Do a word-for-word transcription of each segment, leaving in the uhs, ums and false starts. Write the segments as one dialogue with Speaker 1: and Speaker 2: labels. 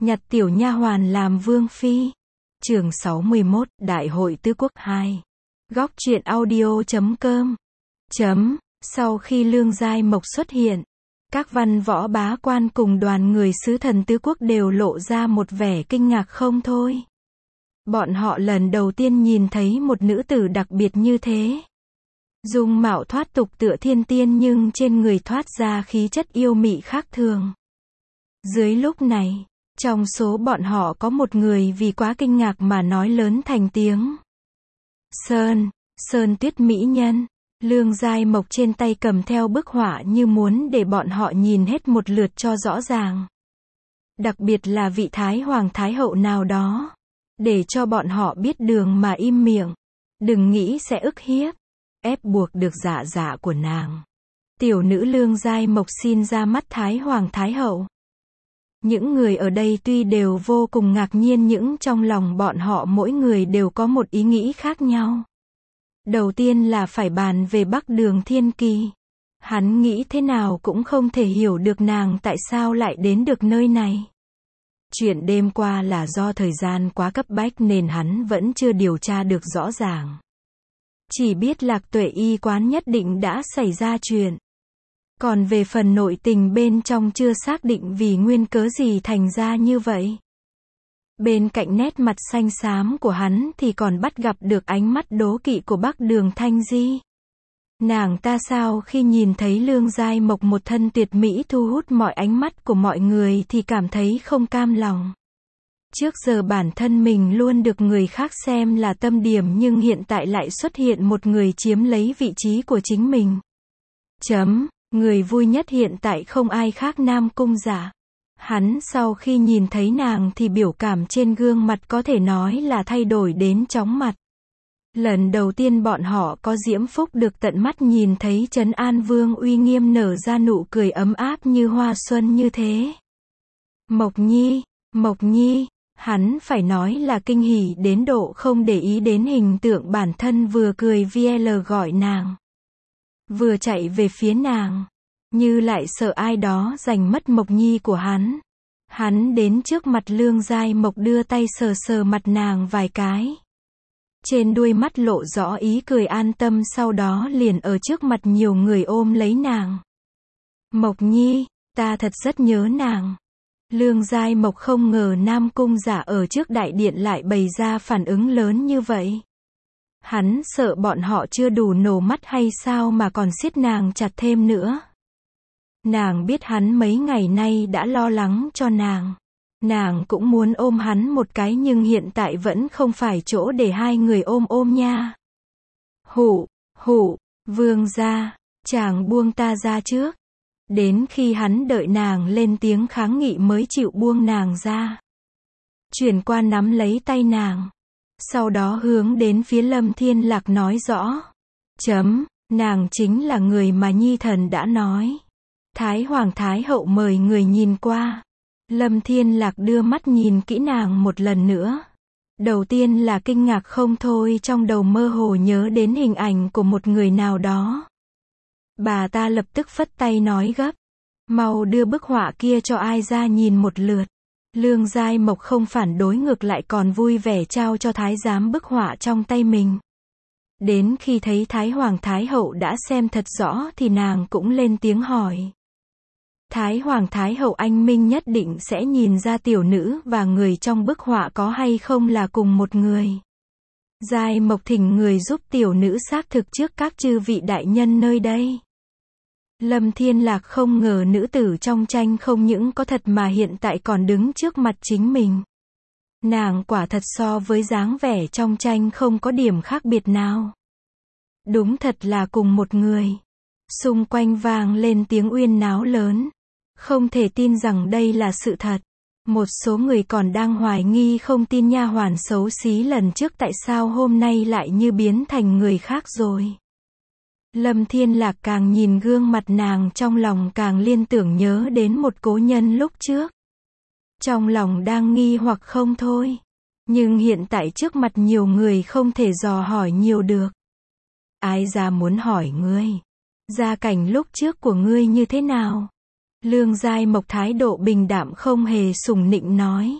Speaker 1: nhặt tiểu nha hoàn làm vương phi. Chương sáu mươi mốt, Đại hội tứ quốc hai. Góc truyện audio chấm com. Chấm, sau khi Lương Giai Mộc xuất hiện, các văn võ bá quan cùng đoàn người sứ thần tứ quốc đều lộ ra một vẻ kinh ngạc không thôi. Bọn họ lần đầu tiên nhìn thấy một nữ tử đặc biệt như thế. Dung mạo thoát tục tựa thiên tiên nhưng trên người thoát ra khí chất yêu mị khác thường. Dưới lúc này, trong số bọn họ có một người vì quá kinh ngạc mà nói lớn thành tiếng. Sơn, Sơn Tuyết mỹ nhân. Lương Giai Mộc trên tay cầm theo bức họa như muốn để bọn họ nhìn hết một lượt cho rõ ràng. Đặc biệt là vị Thái Hoàng Thái Hậu nào đó. Để cho bọn họ biết đường mà im miệng. Đừng nghĩ sẽ ức hiếp, ép buộc được dạ dạ của nàng. Tiểu nữ Lương Giai Mộc xin ra mắt Thái Hoàng Thái Hậu. Những người ở đây tuy đều vô cùng ngạc nhiên nhưng trong lòng bọn họ mỗi người đều có một ý nghĩ khác nhau. Đầu tiên là phải bàn về Bắc Đường Thiên Kỳ. Hắn nghĩ thế nào cũng không thể hiểu được nàng tại sao lại đến được nơi này. Chuyện đêm qua là do thời gian quá cấp bách nên hắn vẫn chưa điều tra được rõ ràng. Chỉ biết Lạc Tuệ y quán nhất định đã xảy ra chuyện. Còn về phần nội tình bên trong chưa xác định vì nguyên cớ gì thành ra như vậy. Bên cạnh nét mặt xanh xám của hắn thì còn bắt gặp được ánh mắt đố kỵ của Bắc Đường Thanh Di. Nàng ta sao khi nhìn thấy Lương Giai Mộc một thân tuyệt mỹ thu hút mọi ánh mắt của mọi người thì cảm thấy không cam lòng. Trước giờ bản thân mình luôn được người khác xem là tâm điểm nhưng hiện tại lại xuất hiện một người chiếm lấy vị trí của chính mình. Chấm, người vui nhất hiện tại không ai khác Nam Cung Giả. Hắn sau khi nhìn thấy nàng thì biểu cảm trên gương mặt có thể nói là thay đổi đến chóng mặt. Lần đầu tiên bọn họ có diễm phúc được tận mắt nhìn thấy Trấn An Vương uy nghiêm nở ra nụ cười ấm áp như hoa xuân như thế. Mộc Nhi, Mộc Nhi, hắn phải nói là kinh hỉ đến độ không để ý đến hình tượng bản thân vừa cười vl gọi nàng. Vừa chạy về phía nàng. Như lại sợ ai đó giành mất Mộc Nhi của hắn. Hắn đến trước mặt Lương Giai Mộc đưa tay sờ sờ mặt nàng vài cái. Trên đuôi mắt lộ rõ ý cười an tâm sau đó liền ở trước mặt nhiều người ôm lấy nàng. Mộc Nhi, ta thật rất nhớ nàng. Lương Giai Mộc không ngờ Nam Cung Giả ở trước đại điện lại bày ra phản ứng lớn như vậy. Hắn sợ bọn họ chưa đủ nổ mắt hay sao mà còn siết nàng chặt thêm nữa. Nàng biết hắn mấy ngày nay đã lo lắng cho nàng. Nàng cũng muốn ôm hắn một cái nhưng hiện tại vẫn không phải chỗ để hai người ôm ôm nha. Hụ, hụ, vương gia, chàng buông ta ra trước. Đến khi hắn đợi nàng lên tiếng kháng nghị mới chịu buông nàng ra. Chuyển qua nắm lấy tay nàng. Sau đó hướng đến phía Lâm Thiên Lạc nói rõ. Chấm, nàng chính là người mà Nhi thần đã nói. Thái Hoàng Thái Hậu mời người nhìn qua. Lâm Thiên Lạc đưa mắt nhìn kỹ nàng một lần nữa. Đầu tiên là kinh ngạc không thôi, trong đầu mơ hồ nhớ đến hình ảnh của một người nào đó. Bà ta lập tức phất tay nói gấp. Mau đưa bức họa kia cho ai ra nhìn một lượt. Lương Giai Mộc không phản đối ngược lại còn vui vẻ trao cho thái giám bức họa trong tay mình. Đến khi thấy Thái Hoàng Thái Hậu đã xem thật rõ thì nàng cũng lên tiếng hỏi. Thái Hoàng Thái Hậu anh minh nhất định sẽ nhìn ra tiểu nữ và người trong bức họa có hay không là cùng một người. Giai Mộc thỉnh người giúp tiểu nữ xác thực trước các chư vị đại nhân nơi đây. Lâm Thiên Lạc không ngờ nữ tử trong tranh không những có thật mà hiện tại còn đứng trước mặt chính mình. Nàng quả thật so với dáng vẻ trong tranh không có điểm khác biệt nào. Đúng thật là cùng một người. Xung quanh vang lên tiếng uyên náo lớn. Không thể tin rằng đây là sự thật. Một số người còn đang hoài nghi không tin nha hoàn xấu xí lần trước tại sao hôm nay lại như biến thành người khác rồi. Lâm Thiên Lạc càng nhìn gương mặt nàng trong lòng càng liên tưởng nhớ đến một cố nhân lúc trước. Trong lòng đang nghi hoặc không thôi. Nhưng hiện tại trước mặt nhiều người không thể dò hỏi nhiều được. Ái gia muốn hỏi ngươi. Gia cảnh lúc trước của ngươi như thế nào? Lương Giai Mộc thái độ bình đạm không hề sủng nịnh nói.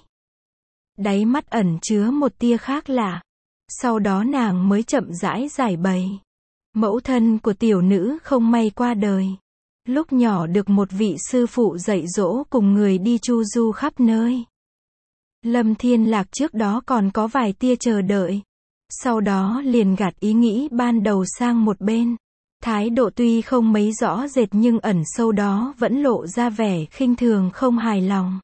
Speaker 1: Đáy mắt ẩn chứa một tia khác lạ. Sau đó nàng mới chậm rãi giải bày. Mẫu thân của tiểu nữ không may qua đời. Lúc nhỏ được một vị sư phụ dạy dỗ cùng người đi chu du khắp nơi. Lâm Thiên Lạc trước đó còn có vài tia chờ đợi. Sau đó liền gạt ý nghĩ ban đầu sang một bên. Thái độ tuy không mấy rõ rệt nhưng ẩn sâu đó vẫn lộ ra vẻ khinh thường không hài lòng.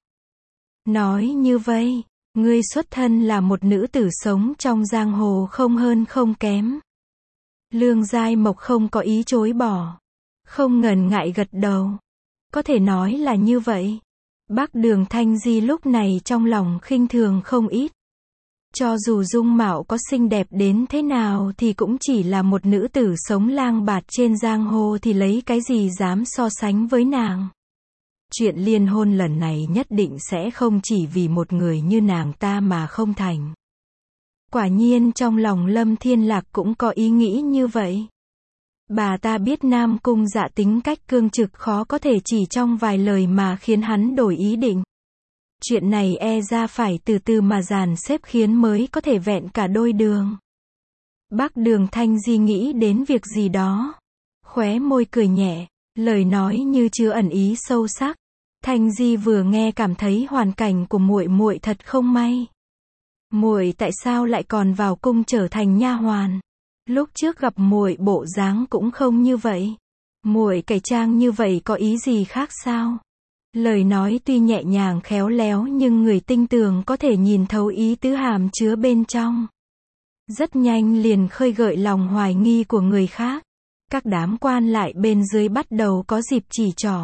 Speaker 1: Nói như vậy, ngươi xuất thân là một nữ tử sống trong giang hồ không hơn không kém. Lương Giai Mộc không có ý chối bỏ. Không ngần ngại gật đầu. Có thể nói là như vậy. Bác Đường Thanh Di lúc này trong lòng khinh thường không ít. Cho dù dung mạo có xinh đẹp đến thế nào thì cũng chỉ là một nữ tử sống lang bạt trên giang hồ thì lấy cái gì dám so sánh với nàng. Chuyện liên hôn lần này nhất định sẽ không chỉ vì một người như nàng ta mà không thành. Quả nhiên trong lòng Lâm Thiên Lạc cũng có ý nghĩ như vậy. Bà ta biết Nam Cung Dạ tính cách cương trực khó có thể chỉ trong vài lời mà khiến hắn đổi ý định. Chuyện này e ra phải từ từ mà dàn xếp khiến mới có thể vẹn cả đôi đường. Bác Đường Thanh Di nghĩ đến việc gì đó. Khóe môi cười nhẹ, lời nói như chứa ẩn ý sâu sắc. Thanh Di vừa nghe cảm thấy hoàn cảnh của muội muội thật không may. Muội tại sao lại còn vào cung trở thành nha hoàn? Lúc trước gặp muội bộ dáng cũng không như vậy. Muội cải trang như vậy có ý gì khác sao? Lời nói tuy nhẹ nhàng khéo léo nhưng người tinh tường có thể nhìn thấu ý tứ hàm chứa bên trong. Rất nhanh liền khơi gợi lòng hoài nghi của người khác. Các đám quan lại bên dưới bắt đầu có dịp chỉ trỏ.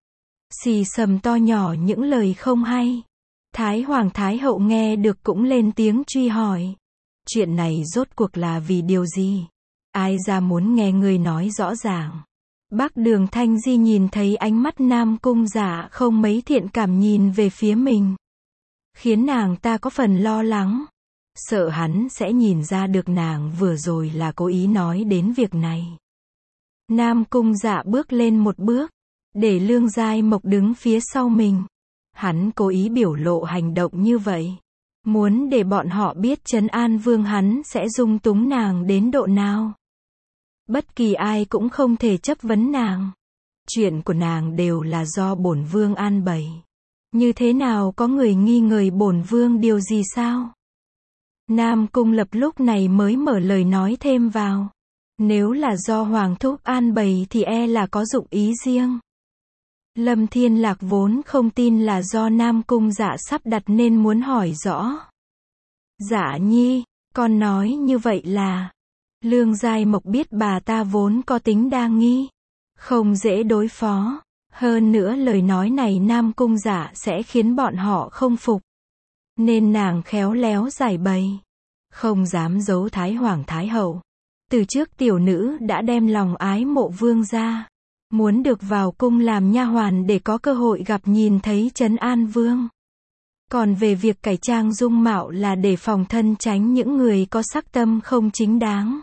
Speaker 1: Xì xầm to nhỏ những lời không hay. Thái Hoàng Thái Hậu nghe được cũng lên tiếng truy hỏi. Chuyện này rốt cuộc là vì điều gì? Ai ra muốn nghe người nói rõ ràng. Bác Đường Thanh Di nhìn thấy ánh mắt Nam Cung Dạ không mấy thiện cảm nhìn về phía mình. Khiến nàng ta có phần lo lắng. Sợ hắn sẽ nhìn ra được nàng vừa rồi là cố ý nói đến việc này. Nam Cung Dạ bước lên một bước. Để Lương Giai Mộc đứng phía sau mình. Hắn cố ý biểu lộ hành động như vậy. Muốn để bọn họ biết trấn an vương hắn sẽ dung túng nàng đến độ nào. Bất kỳ ai cũng không thể chấp vấn nàng. Chuyện của nàng đều là do bổn vương an bày. Như thế nào có người nghi ngờ bổn vương điều gì sao? Nam Cung Lập lúc này mới mở lời nói thêm vào. Nếu là do Hoàng thúc an bày thì e là có dụng ý riêng. Lâm Thiên Lạc vốn không tin là do Nam Cung Dạ sắp đặt nên muốn hỏi rõ. Dạ nhi, con nói như vậy là... Lương Giai Mộc biết bà ta vốn có tính đa nghi. Không dễ đối phó. Hơn nữa lời nói này Nam Cung Dạ sẽ khiến bọn họ không phục. Nên nàng khéo léo giải bày. Không dám giấu Thái Hoàng Thái Hậu. Từ trước tiểu nữ đã đem lòng ái mộ vương ra. Muốn được vào cung làm nha hoàn để có cơ hội gặp nhìn thấy trấn an vương. Còn về việc cải trang dung mạo là để phòng thân tránh những người có sắc tâm không chính đáng.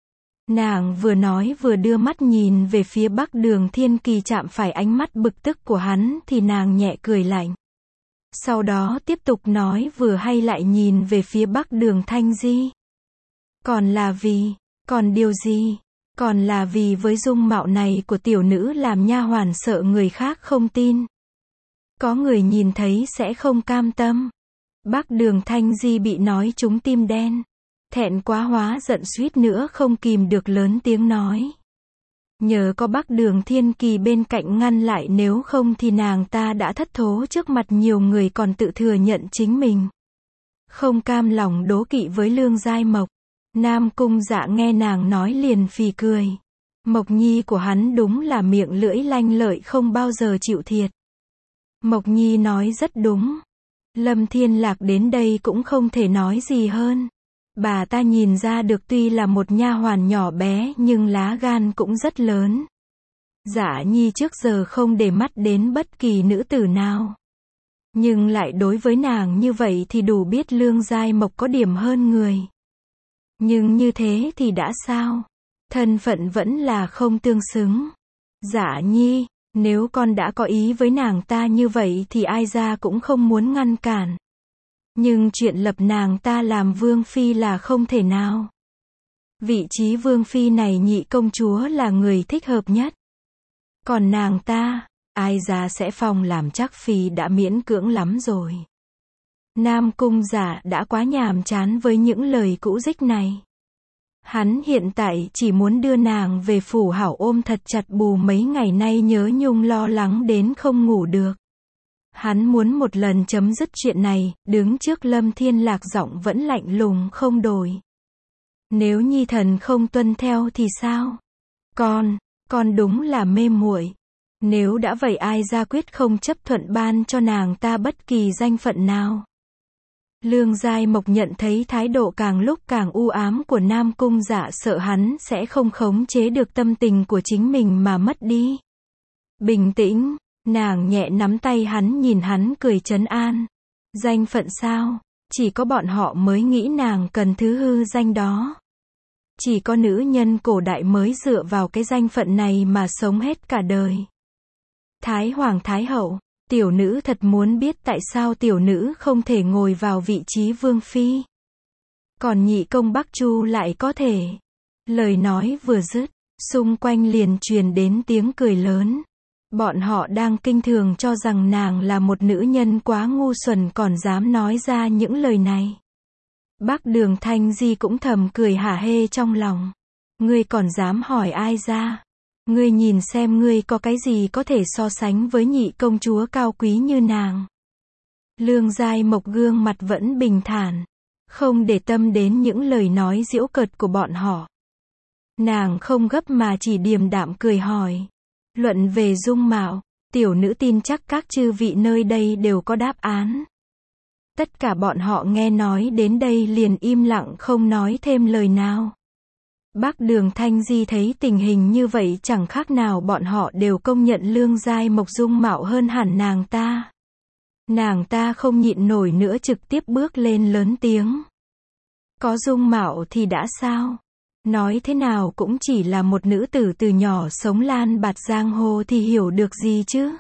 Speaker 1: Nàng vừa nói vừa đưa mắt nhìn về phía Bắc Đường Thiên Kỳ chạm phải ánh mắt bực tức của hắn thì nàng nhẹ cười lạnh. Sau đó tiếp tục nói vừa hay lại nhìn về phía Bắc Đường Thanh Di. Còn là vì, còn điều gì? Còn là vì với dung mạo này của tiểu nữ làm nha hoàn sợ người khác không tin. Có người nhìn thấy sẽ không cam tâm. Bắc Đường Thanh Di bị nói trúng tim đen. Thẹn quá hóa giận suýt nữa không kìm được lớn tiếng nói. Nhờ có Bắc Đường Thiên Kỳ bên cạnh ngăn lại nếu không thì nàng ta đã thất thố trước mặt nhiều người còn tự thừa nhận chính mình. Không cam lòng đố kỵ với Lương Giai Mộc. Nam Cung Dạ nghe nàng nói liền phì cười. Mộc Nhi của hắn đúng là miệng lưỡi lanh lợi không bao giờ chịu thiệt. Mộc Nhi nói rất đúng. Lâm Thiên Lạc đến đây cũng không thể nói gì hơn. Bà ta nhìn ra được tuy là một nha hoàn nhỏ bé nhưng lá gan cũng rất lớn. Dạ Nhi trước giờ không để mắt đến bất kỳ nữ tử nào. Nhưng lại đối với nàng như vậy thì đủ biết Lương Giai Mộc có điểm hơn người. Nhưng như thế thì đã sao? Thân phận vẫn là không tương xứng. Dạ Nhi, Nếu con đã có ý với nàng ta như vậy thì ai ra cũng không muốn ngăn cản. Nhưng chuyện lập nàng ta làm vương phi là không thể nào. Vị trí vương phi này nhị công chúa là người thích hợp nhất. Còn nàng ta, ai ra sẽ phong làm chắc phi đã miễn cưỡng lắm rồi. Nam Cung Giả đã quá nhàm chán với những lời cũ dích này. Hắn hiện tại chỉ muốn đưa nàng về phủ hảo ôm thật chặt bù mấy ngày nay nhớ nhung lo lắng đến không ngủ được. Hắn muốn một lần chấm dứt chuyện này, đứng trước Lâm Thiên Lạc giọng vẫn lạnh lùng không đổi. Nếu nhi thần không tuân theo thì sao? Con, con đúng là mê muội. Nếu đã vậy ai ra quyết không chấp thuận ban cho nàng ta bất kỳ danh phận nào. Lương Giai Mộc nhận thấy thái độ càng lúc càng u ám của Nam Cung Dạ, sợ hắn sẽ không khống chế được tâm tình của chính mình mà mất đi. Bình tĩnh, nàng nhẹ nắm tay hắn, nhìn hắn cười trấn an. Danh phận sao? Chỉ có bọn họ mới nghĩ nàng cần thứ hư danh đó. Chỉ có nữ nhân cổ đại mới dựa vào cái danh phận này mà sống hết cả đời. Thái Hoàng Thái Hậu, tiểu nữ thật muốn biết tại sao tiểu nữ không thể ngồi vào vị trí vương phi. Còn nhị công Bắc Chu lại có thể. Lời nói vừa dứt, xung quanh liền truyền đến tiếng cười lớn. Bọn họ đang kinh thường cho rằng nàng là một nữ nhân quá ngu xuẩn còn dám nói ra những lời này. Bắc Đường Thanh Di cũng thầm cười hả hê trong lòng. Ngươi còn dám hỏi ai ra? Ngươi nhìn xem ngươi có cái gì có thể so sánh với nhị công chúa cao quý như nàng. Lương Giai Mộc gương mặt vẫn bình thản, không để tâm đến những lời nói giễu cợt của bọn họ. Nàng không gấp mà chỉ điềm đạm cười hỏi. Luận về dung mạo, tiểu nữ tin chắc các chư vị nơi đây đều có đáp án. Tất cả bọn họ nghe nói đến đây liền im lặng không nói thêm lời nào. Bắc Đường Thanh Di thấy tình hình như vậy chẳng khác nào bọn họ đều công nhận Lương Giai Mộc dung mạo hơn hẳn nàng ta. Nàng ta không nhịn nổi nữa trực tiếp bước lên lớn tiếng. Có dung mạo thì đã sao? Nói thế nào cũng chỉ là một nữ tử từ nhỏ sống lan bạt giang hồ thì hiểu được gì chứ?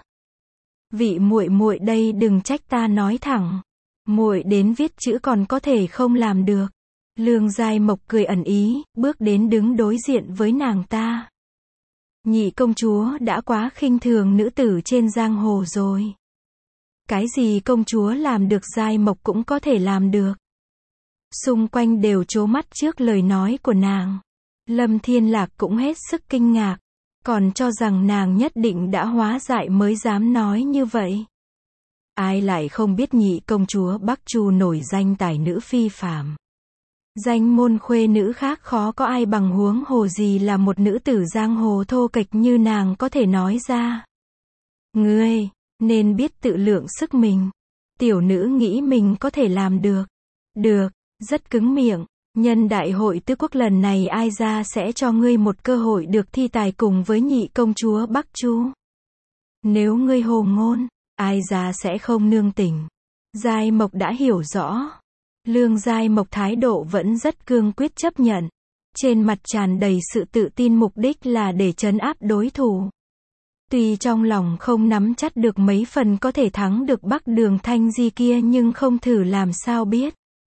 Speaker 1: Vị muội muội đây đừng trách ta nói thẳng. Muội đến viết chữ còn có thể không làm được. Lương Giai Mộc cười ẩn ý, bước đến đứng đối diện với nàng ta. Nhị công chúa đã quá khinh thường nữ tử trên giang hồ rồi. Cái gì công chúa làm được Giai Mộc cũng có thể làm được. Xung quanh đều trố mắt trước lời nói của nàng. Lâm Thiên Lạc cũng hết sức kinh ngạc, còn cho rằng nàng nhất định đã hóa dại mới dám nói như vậy. Ai lại không biết nhị công chúa Bắc Chu nổi danh tài nữ phi phàm. Danh môn khuê nữ khác khó có ai bằng, huống hồ gì là một nữ tử giang hồ thô kệch như nàng có thể nói ra. Ngươi, nên biết tự lượng sức mình. Tiểu nữ nghĩ mình có thể làm được. Được, rất cứng miệng. Nhân đại hội tứ quốc lần này ai ra sẽ cho ngươi một cơ hội được thi tài cùng với nhị công chúa Bắc Chu. Nếu ngươi hồ ngôn, ai ra sẽ không nương tình. Giai Mộc đã hiểu rõ. Lương Giai Mộc thái độ vẫn rất cương quyết chấp nhận. Trên mặt tràn đầy sự tự tin, mục đích là để trấn áp đối thủ. Tuy trong lòng không nắm chắc được mấy phần có thể thắng được Bắc Đường Thanh Di kia nhưng không thử làm sao biết.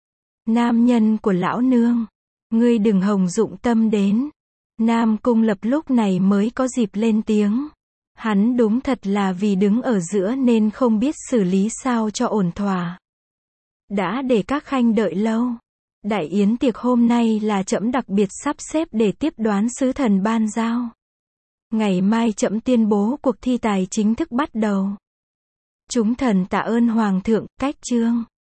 Speaker 1: Nam nhân của lão nương, ngươi đừng hồng dụng tâm đến. Nam Cung Lập lúc này mới có dịp lên tiếng. Hắn đúng thật là vì đứng ở giữa nên không biết xử lý sao cho ổn thỏa. Đã để các khanh đợi lâu. Đại yến tiệc hôm nay là trẫm đặc biệt sắp xếp để tiếp đoán sứ thần ban giao. Ngày mai trẫm tuyên bố cuộc thi tài chính thức bắt đầu. Chúng thần tạ ơn hoàng thượng. Cách chương